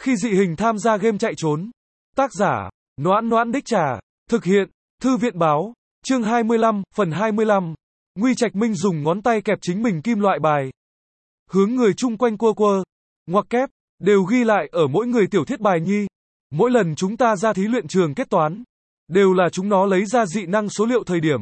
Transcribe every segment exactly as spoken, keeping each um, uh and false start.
Khi dị hình tham gia game chạy trốn. Tác giả, Noãn Noãn Đích Trà. Thực hiện, Thư viện báo. Chương hai mươi lăm, phần hai mươi lăm. Nguy Trạch Minh dùng ngón tay kẹp chính mình kim loại bài. Hướng người chung quanh quơ quơ. Ngoặc kép, đều ghi lại ở mỗi người tiểu thiết bài nhi. Mỗi lần chúng ta ra thí luyện trường kết toán, đều là chúng nó lấy ra dị năng số liệu thời điểm.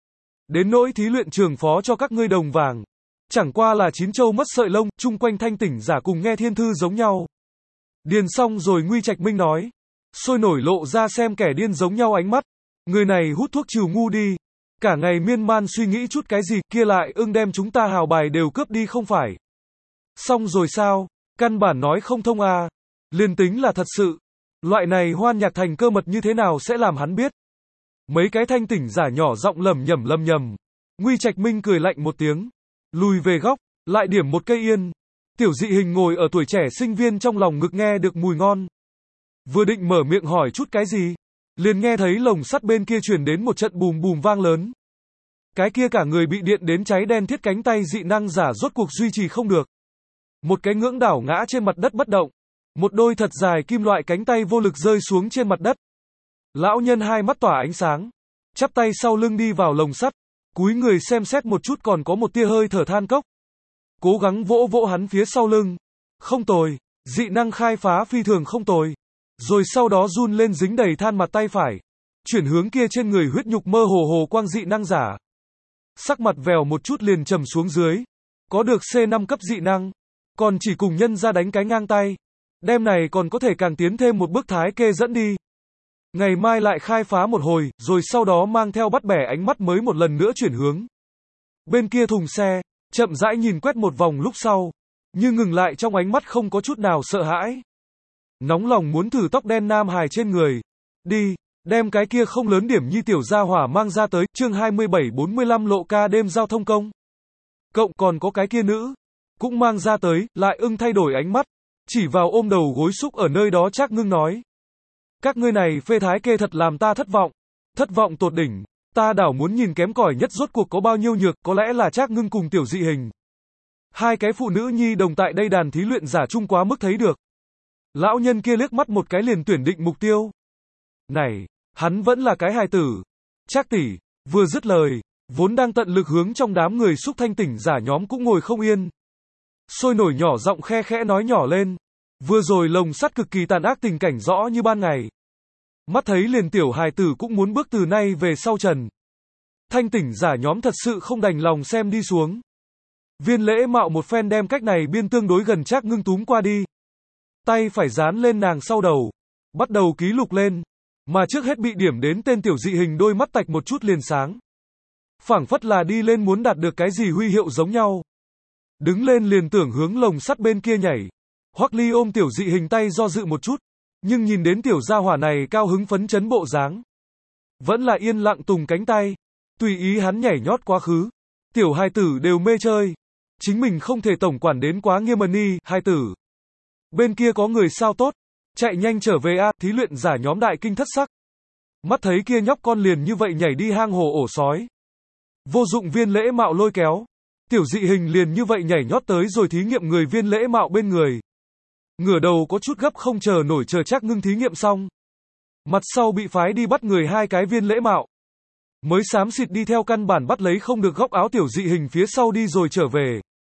Đến nỗi thí luyện trường phó cho các ngươi đồng vàng. Chẳng qua là chín châu mất sợi lông, chung quanh thanh tỉnh giả cùng nghe thiên thư giống nhau. Điền xong rồi Nguy Trạch Minh nói. Sôi nổi lộ ra xem kẻ điên giống nhau ánh mắt. Người này hút thuốc trừ ngu đi. Cả ngày miên man suy nghĩ chút cái gì, kia lại ưng đem chúng ta hào bài đều cướp đi không phải. Xong rồi sao? Căn bản nói không thông à. Liền tính là thật sự. Loại này hoan nhạc thành cơ mật như thế nào sẽ làm hắn biết. Mấy cái thanh tỉnh giả nhỏ giọng lầm nhầm lầm nhầm. Nguy Trạch Minh cười lạnh một tiếng. Lùi về góc, lại điểm một cây yên. Tiểu dị hình ngồi ở tuổi trẻ sinh viên trong lòng ngực nghe được mùi ngon. Vừa định mở miệng hỏi chút cái gì, liền nghe thấy lồng sắt bên kia truyền đến một trận bùm bùm vang lớn. Cái kia cả người bị điện đến cháy đen thiết cánh tay dị năng giả rốt cuộc duy trì không được. Một cái ngưỡng đảo ngã trên mặt đất bất động. Một đôi thật dài kim loại cánh tay vô lực rơi xuống trên mặt đất. Lão nhân hai mắt tỏa ánh sáng, chắp tay sau lưng đi vào lồng sắt, cúi người xem xét một chút còn có một tia hơi thở than cốc. Cố gắng vỗ vỗ hắn phía sau lưng. Không tồi, dị năng khai phá phi thường không tồi. Rồi sau đó run lên dính đầy than mặt tay phải, chuyển hướng kia trên người huyết nhục mơ hồ hồ quang dị năng giả. Sắc mặt vèo một chút liền trầm xuống dưới. Có được C năm cấp dị năng, còn chỉ cùng nhân ra đánh cái ngang tay. Đêm này còn có thể càng tiến thêm một bước thái kê dẫn đi. Ngày mai lại khai phá một hồi, rồi sau đó mang theo bắt bẻ ánh mắt mới một lần nữa chuyển hướng. Bên kia thùng xe, chậm rãi nhìn quét một vòng lúc sau, nhưng ngừng lại trong ánh mắt không có chút nào sợ hãi. Nóng lòng muốn thử tóc đen nam hài trên người. Đi, đem cái kia không lớn điểm nhi tiểu gia hỏa mang ra tới, chương hai mươi bảy bốn mươi lăm lộ ca đêm giao thông công. Cộng còn có cái kia nữ, cũng mang ra tới, lại ưng thay đổi ánh mắt, chỉ vào ôm đầu gối xúc ở nơi đó Trác Ngưng nói. Các ngươi này phê thái kê thật làm ta thất vọng, thất vọng tột đỉnh, ta đảo muốn nhìn kém cỏi nhất rốt cuộc có bao nhiêu nhược, có lẽ là Trác Ngưng cùng tiểu dị hình. Hai cái phụ nữ nhi đồng tại đây đàn thí luyện giả chung quá mức thấy được. Lão nhân kia liếc mắt một cái liền tuyển định mục tiêu. Này, hắn vẫn là cái hài tử. Trác tỷ, vừa dứt lời, vốn đang tận lực hướng trong đám người xúc thanh tỉnh giả nhóm cũng ngồi không yên. Sôi nổi nhỏ giọng khe khẽ nói nhỏ lên. Vừa rồi lồng sắt cực kỳ tàn ác tình cảnh rõ như ban ngày. Mắt thấy liền tiểu hài tử cũng muốn bước từ nay về sau trần. Thanh tỉnh giả nhóm thật sự không đành lòng xem đi xuống. Viên Lễ Mạo một phen đem cách này biên tương đối gần Trác Ngưng túm qua đi. Tay phải dán lên nàng sau đầu, bắt đầu ký lục lên, mà trước hết bị điểm đến tên tiểu dị hình đôi mắt tạch một chút liền sáng. Phảng phất là đi lên muốn đạt được cái gì huy hiệu giống nhau. Đứng lên liền tưởng hướng lồng sắt bên kia nhảy. Hoắc Ly ôm tiểu dị hình tay do dự một chút, nhưng nhìn đến tiểu gia hỏa này cao hứng phấn chấn bộ dáng, vẫn là yên lặng tùng cánh tay, tùy ý hắn nhảy nhót quá khứ. Tiểu hài tử đều mê chơi, chính mình không thể tổng quản đến quá nghiêm mật đi, hài tử. Bên kia có người sao tốt, chạy nhanh trở về a, thí luyện giả nhóm đại kinh thất sắc. Mắt thấy kia nhóc con liền như vậy nhảy đi hang hồ ổ sói. Vô dụng Viên Lễ Mạo lôi kéo, tiểu dị hình liền như vậy nhảy nhót tới rồi thí nghiệm người Viên Lễ Mạo bên người. Ngửa đầu có chút gấp không chờ nổi chờ Trác Ngưng thí nghiệm xong. Mặt sau bị phái đi bắt người hai cái Viên Lễ Mạo. Mới xám xịt đi theo căn bản bắt lấy không được góc áo tiểu dị hình phía sau đi rồi trở về.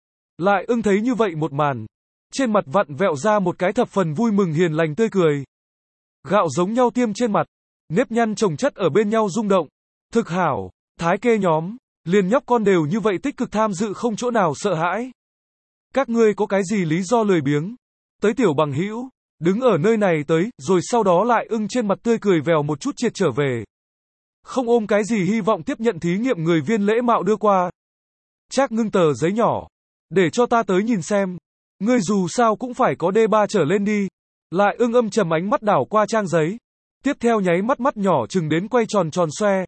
Lại ưng thấy như vậy một màn. Trên mặt vặn vẹo ra một cái thập phần vui mừng hiền lành tươi cười. Gạo giống nhau tiêm trên mặt, nếp nhăn chồng chất ở bên nhau rung động. Thực hảo, thái kê nhóm, liền nhóc con đều như vậy tích cực tham dự không chỗ nào sợ hãi. Các ngươi có cái gì lý do lười biếng? Tới tiểu bằng hữu, đứng ở nơi này tới, rồi sau đó lại ưng trên mặt tươi cười vèo một chút triệt trở về. Không ôm cái gì hy vọng tiếp nhận thí nghiệm người Viên Lễ Mạo đưa qua. Trác Ngưng tờ giấy nhỏ, để cho ta tới nhìn xem. Ngươi dù sao cũng phải có đê ba trở lên đi. Lại ưng âm trầm ánh mắt đảo qua trang giấy. Tiếp theo nháy mắt mắt nhỏ chừng đến quay tròn tròn xoe.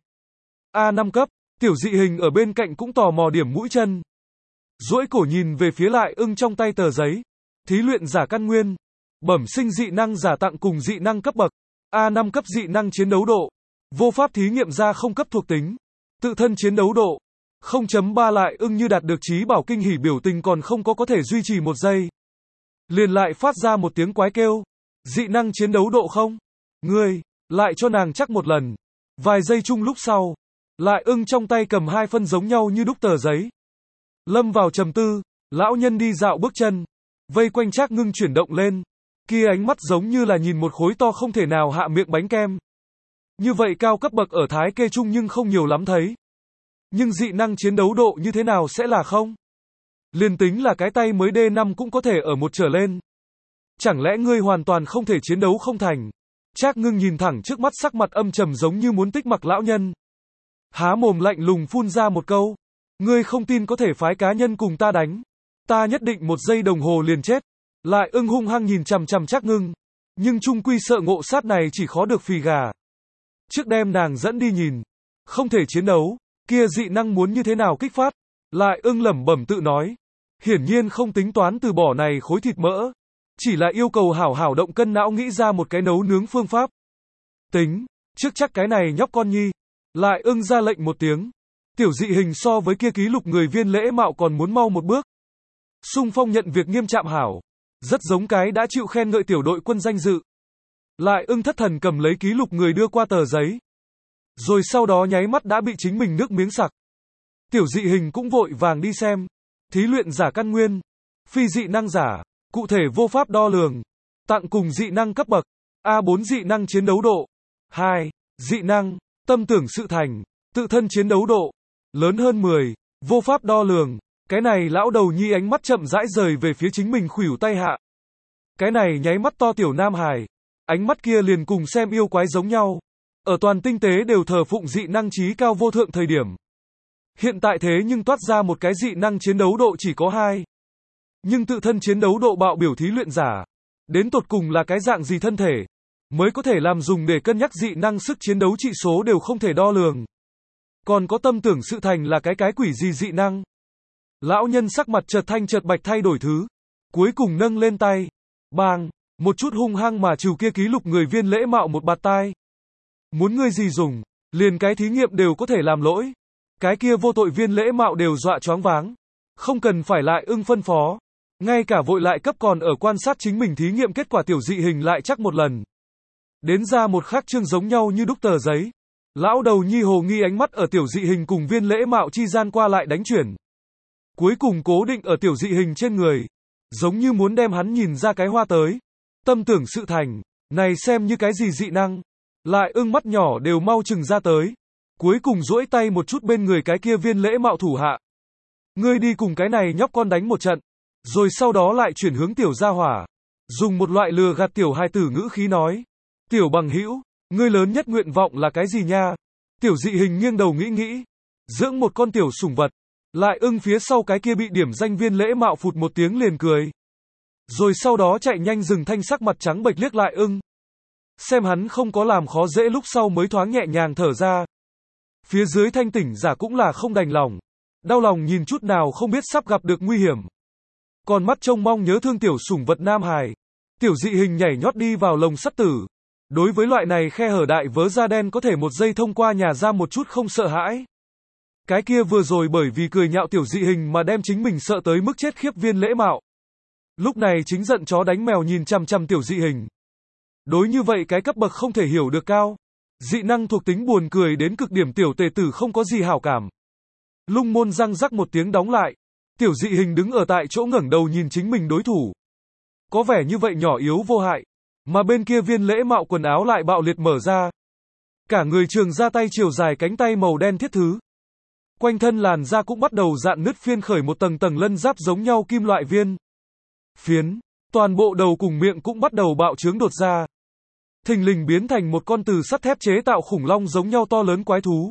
A năm cấp, tiểu dị hình ở bên cạnh cũng tò mò điểm mũi chân. Duỗi cổ nhìn về phía lại ưng trong tay tờ giấy. Thí luyện giả căn nguyên. Bẩm sinh dị năng giả tặng cùng dị năng cấp bậc. A năm cấp dị năng chiến đấu độ. Vô pháp thí nghiệm ra không cấp thuộc tính. Tự thân chiến đấu độ. không chấm ba lại ưng như đạt được trí bảo kinh hỉ biểu tình còn không có có thể duy trì một giây. Liền lại phát ra một tiếng quái kêu. dị năng chiến đấu độ không? Ngươi, lại cho nàng chắc một lần. Vài giây chung lúc sau, Lại Ưng trong tay cầm hai phân giống nhau như đúc tờ giấy. Lâm vào trầm tư, lão nhân đi dạo bước chân, vây quanh Trác Ngưng chuyển động lên, kia ánh mắt giống như là nhìn một khối to không thể nào hạ miệng bánh kem. Như vậy cao cấp bậc ở Thái Kê Trung nhưng không nhiều lắm thấy. Nhưng dị năng chiến đấu độ như thế nào sẽ là không? Liền tính là cái tay mới đê năm cũng có thể ở một trở lên. Chẳng lẽ ngươi hoàn toàn không thể chiến đấu không thành? Trác Ngưng nhìn thẳng trước mắt sắc mặt âm trầm giống như muốn tích mặc lão nhân. Há mồm lạnh lùng phun ra một câu. Ngươi không tin có thể phái cá nhân cùng ta đánh. Ta nhất định một giây đồng hồ liền chết. Lại Ưng hung hăng nhìn chằm chằm Trác Ngưng. Nhưng trung quy sợ ngộ sát này chỉ khó được phì gà. Trước đem nàng dẫn đi nhìn. Không thể chiến đấu. Kia dị năng muốn như thế nào kích phát? Lại Ưng lẩm bẩm tự nói. Hiển nhiên không tính toán từ bỏ này khối thịt mỡ. Chỉ là yêu cầu hảo hảo động cân não nghĩ ra một cái nấu nướng phương pháp. Tính, trước chắc cái này nhóc con nhi. Lại Ưng ra lệnh một tiếng. Tiểu dị hình so với kia ký lục người viên lễ mạo còn muốn mau một bước. Xung phong nhận việc nghiêm trạm hảo. Rất giống cái đã chịu khen ngợi tiểu đội quân danh dự. Lại Ưng thất thần cầm lấy ký lục người đưa qua tờ giấy. Rồi sau đó nháy mắt đã bị chính mình nước miếng sặc. Tiểu dị hình cũng vội vàng đi xem. Thí luyện giả căn nguyên. Phi dị năng giả. Cụ thể vô pháp đo lường. Tặng cùng dị năng cấp bậc. A bốn dị năng chiến đấu độ. hai. Dị năng. Tâm tưởng sự thành. Tự thân chiến đấu độ. Lớn hơn mười. Vô pháp đo lường. Cái này lão đầu nhi ánh mắt chậm rãi rời về phía chính mình khuỷu tay hạ. Cái này nháy mắt to tiểu nam hài. Ánh mắt kia liền cùng xem yêu quái giống nhau. Ở toàn tinh tế đều thờ phụng dị năng trí cao vô thượng thời điểm. Hiện tại thế nhưng toát ra một cái dị năng chiến đấu độ chỉ có hai. Nhưng tự thân chiến đấu độ bạo biểu thí luyện giả. Đến tột cùng là cái dạng gì thân thể. Mới có thể làm dùng để cân nhắc dị năng sức chiến đấu trị số đều không thể đo lường. Còn có tâm tưởng sự thành là cái cái quỷ gì dị năng. Lão nhân sắc mặt chợt thanh chợt bạch thay đổi thứ. Cuối cùng nâng lên tay. Bang, một chút hung hăng mà trừ kia ký lục người viên lễ mạo một bạt tai. Muốn ngươi gì dùng, liền cái thí nghiệm đều có thể làm lỗi. Cái kia vô tội viên lễ mạo đều dọa choáng váng. Không cần phải Lại Ưng phân phó. Ngay cả vội lại cấp còn ở quan sát chính mình thí nghiệm kết quả tiểu dị hình lại chắc một lần. Đến ra một khắc chương giống nhau như đúc tờ giấy. Lão đầu nhi hồ nghi ánh mắt ở tiểu dị hình cùng viên lễ mạo chi gian qua lại đánh chuyển. Cuối cùng cố định ở tiểu dị hình trên người. Giống như muốn đem hắn nhìn ra cái hoa tới. Tâm tưởng sự thành. Này xem như cái gì dị năng. Lại Ưng mắt nhỏ đều mau chừng ra tới. Cuối cùng duỗi tay một chút bên người cái kia viên lễ mạo thủ hạ. Ngươi đi cùng cái này nhóc con đánh một trận. Rồi sau đó lại chuyển hướng tiểu gia hỏa. Dùng một loại lừa gạt tiểu hài tử ngữ khí nói. Tiểu bằng hữu, ngươi lớn nhất nguyện vọng là cái gì nha? Tiểu dị hình nghiêng đầu nghĩ nghĩ. Dưỡng một con tiểu sủng vật. Lại Ưng phía sau cái kia bị điểm danh viên lễ mạo phụt một tiếng liền cười. Rồi sau đó chạy nhanh dừng thanh sắc mặt trắng bệch liếc Lại Ưng. Xem hắn không có làm khó dễ lúc sau mới thoáng nhẹ nhàng thở ra. Phía dưới thanh tỉnh giả cũng là không đành lòng. Đau lòng nhìn chút nào không biết sắp gặp được nguy hiểm. Còn mắt trông mong nhớ thương tiểu sủng vật nam hài. Tiểu dị hình nhảy nhót đi vào lồng sắt tử. Đối với loại này khe hở đại vớ da đen có thể một giây thông qua nhà ra một chút không sợ hãi. Cái kia vừa rồi bởi vì cười nhạo tiểu dị hình mà đem chính mình sợ tới mức chết khiếp viên lễ mạo. Lúc này chính giận chó đánh mèo nhìn chằm chằm tiểu dị hình. Đối như vậy cái cấp bậc không thể hiểu được cao. Dị năng thuộc tính buồn cười đến cực điểm tiểu tề tử không có gì hảo cảm. Lung môn răng rắc một tiếng đóng lại. Tiểu dị hình đứng ở tại chỗ ngẩng đầu nhìn chính mình đối thủ. Có vẻ như vậy nhỏ yếu vô hại. Mà bên kia viên lễ mạo quần áo lại bạo liệt mở ra. Cả người trường ra tay chiều dài cánh tay màu đen thiết thứ. Quanh thân làn da cũng bắt đầu dạn nứt phiên khởi một tầng tầng lân giáp giống nhau kim loại viên. Phiến. Toàn bộ đầu cùng miệng cũng bắt đầu bạo trướng đột ra. Thình lình biến thành một con từ sắt thép chế tạo khủng long giống nhau to lớn quái thú.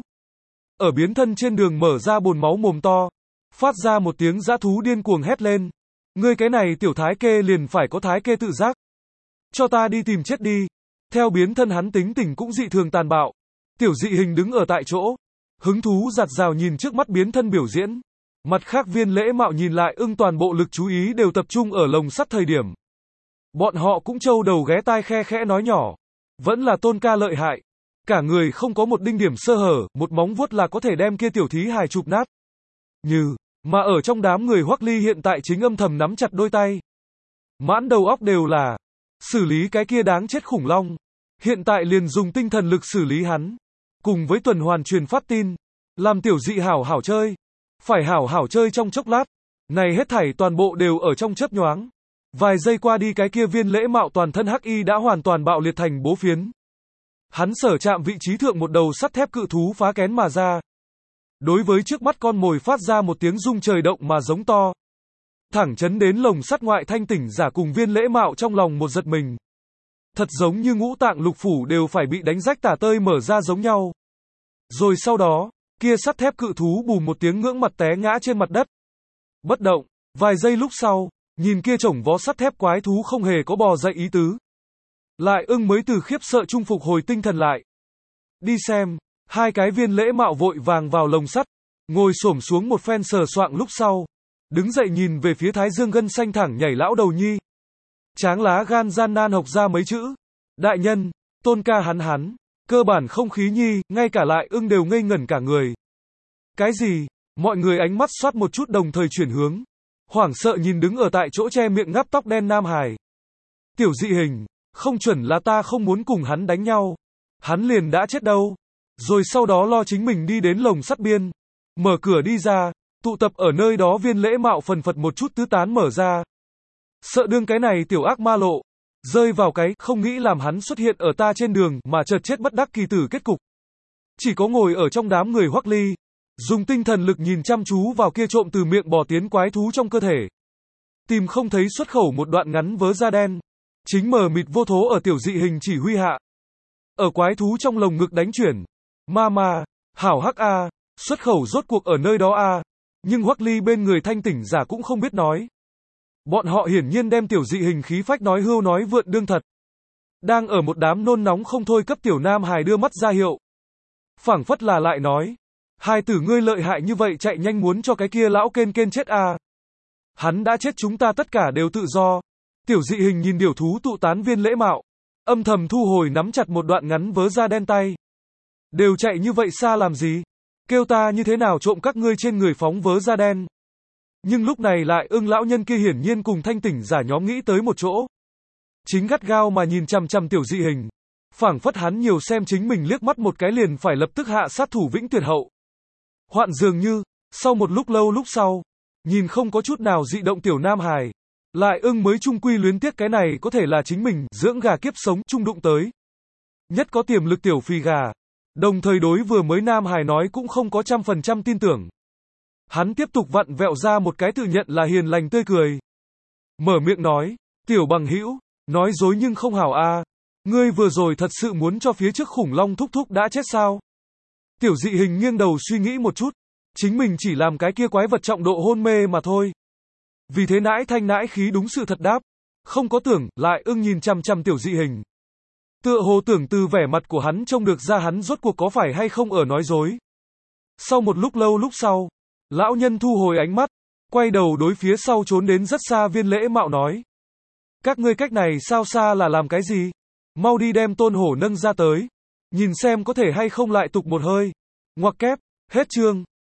Ở biến thân trên đường mở ra bồn máu mồm to. Phát ra một tiếng dã thú điên cuồng hét lên. Ngươi cái này tiểu thái kê liền phải có thái kê tự giác. Cho ta đi tìm chết đi. Theo biến thân hắn tính tình cũng dị thường tàn bạo. Tiểu dị hình đứng ở tại chỗ. Hứng thú giặt rào nhìn trước mắt biến thân biểu diễn. Mặt khác viên lễ mạo nhìn Lại Ưng toàn bộ lực chú ý đều tập trung ở lồng sắt thời điểm. Bọn họ cũng trâu đầu ghé tai khe khẽ nói nhỏ. Vẫn là Tôn ca lợi hại. Cả người không có một đinh điểm sơ hở, một móng vuốt là có thể đem kia tiểu thí hài chụp nát. Như, mà ở trong đám người Hoắc Ly hiện tại chính âm thầm nắm chặt đôi tay. Mãn đầu óc đều là. xử lý cái kia đáng chết khủng long. Hiện tại liền dùng tinh thần lực xử lý hắn. Cùng với tuần hoàn truyền phát tin. Làm tiểu dị hảo hảo chơi. Phải hảo hảo chơi trong chốc lát. Này hết thảy toàn bộ đều ở trong chớp nhoáng. Vài giây qua đi cái kia viên lễ mạo toàn thân hắc y đã hoàn toàn bạo liệt thành bố phiến. Hắn sở chạm vị trí thượng một đầu sắt thép cự thú phá kén mà ra. Đối với trước mắt con mồi phát ra một tiếng rung trời động mà giống to. Thẳng chấn đến lồng sắt ngoại thanh tỉnh giả cùng viên lễ mạo trong lòng một giật mình. Thật giống như ngũ tạng lục phủ đều phải bị đánh rách tả tơi mở ra giống nhau. Rồi sau đó, kia sắt thép cự thú bùm một tiếng ngưỡng mặt té ngã trên mặt đất. Bất động, vài giây lúc sau, nhìn kia chổng vó sắt thép quái thú không hề có bò dậy ý tứ. Lại ưng mới từ khiếp sợ trung phục hồi tinh thần lại. Đi xem, hai cái viên lễ mạo vội vàng vào lồng sắt, ngồi xổm xuống một phen sờ soạng lúc sau. Đứng dậy nhìn về phía thái dương gân xanh thẳng nhảy lão đầu nhi. Tráng lá gan gian nan học ra mấy chữ. Đại nhân, tôn ca hắn hắn. Cơ bản không khí nhi, ngay cả lại ưng đều ngây ngẩn cả người. Cái gì? Mọi người ánh mắt xoát một chút đồng thời chuyển hướng. Hoảng sợ nhìn đứng ở tại chỗ che miệng ngáp tóc đen Nam Hải. Tiểu dị hình, không chuẩn là ta không muốn cùng hắn đánh nhau. Hắn liền đã chết đâu. Rồi sau đó lo chính mình đi đến lồng sắt biên. Mở cửa đi ra, tụ tập ở nơi đó viên lễ mạo phần phật một chút tứ tán mở ra. Sợ đương cái này tiểu ác ma lộ. Rơi vào cái không nghĩ làm hắn xuất hiện ở ta trên đường mà chợt chết bất đắc kỳ tử kết cục. Chỉ có ngồi ở trong đám người Hoắc Ly. Dùng tinh thần lực nhìn chăm chú vào kia trộm từ miệng bò tiến quái thú trong cơ thể. Tìm không thấy xuất khẩu một đoạn ngắn vớ da đen. Chính mờ mịt vô thố ở tiểu dị hình chỉ huy hạ. Ở quái thú trong lồng ngực đánh chuyển. Ma ma, hảo hắc a, xuất khẩu rốt cuộc ở nơi đó a. Nhưng Hoắc Ly bên người thanh tỉnh giả cũng không biết nói. Bọn họ hiển nhiên đem tiểu dị hình khí phách nói hưu nói vượn đương thật. Đang ở một đám nôn nóng không thôi cấp tiểu Nam Hài đưa mắt ra hiệu. Phảng phất là lại nói. Hai tử ngươi lợi hại như vậy chạy nhanh muốn cho cái kia lão kên kên chết à. Hắn đã chết chúng ta tất cả đều tự do. Tiểu dị hình nhìn điều thú tụ tán viên lễ mạo. Âm thầm thu hồi nắm chặt một đoạn ngắn vớ da đen tay. Đều chạy như vậy xa làm gì? Kêu ta như thế nào trộm các ngươi trên người phóng vớ da đen? Nhưng lúc này lại ưng lão nhân kia hiển nhiên cùng thanh tỉnh giả nhóm nghĩ tới một chỗ. Chính gắt gao mà nhìn chằm chằm tiểu dị hình. Phảng phất hắn nhiều xem chính mình liếc mắt một cái liền phải lập tức hạ sát thủ vĩnh tuyệt hậu. Hoạn dường như, sau một lúc lâu lúc sau, nhìn không có chút nào dị động tiểu Nam Hài. Lại ưng mới trung quy luyến tiếc cái này có thể là chính mình dưỡng gà kiếp sống trung đụng tới. Nhất có tiềm lực tiểu phi gà. Đồng thời đối vừa mới Nam Hài nói cũng không có trăm phần trăm tin tưởng. Hắn tiếp tục vặn vẹo ra một cái tự nhận là hiền lành tươi cười. Mở miệng nói, tiểu bằng hữu, nói dối nhưng không hảo a. Ngươi vừa rồi thật sự muốn cho phía trước khủng long thúc thúc đã chết sao? Tiểu dị hình nghiêng đầu suy nghĩ một chút. Chính mình chỉ làm cái kia quái vật trọng độ hôn mê mà thôi. Vì thế nãi thanh nãi khí đúng sự thật đáp. Không có tưởng, lại ưng nhìn chằm chằm tiểu dị hình. Tựa hồ tưởng từ vẻ mặt của hắn trông được ra hắn rốt cuộc có phải hay không ở nói dối. Sau một lúc lâu lúc sau, lão nhân thu hồi ánh mắt, quay đầu đối phía sau trốn đến rất xa viên lễ mạo nói. Các ngươi cách này sao xa là làm cái gì? Mau đi đem tôn hổ nâng ra tới. Nhìn xem có thể hay không lại tục một hơi. Ngoặc kép, hết chương.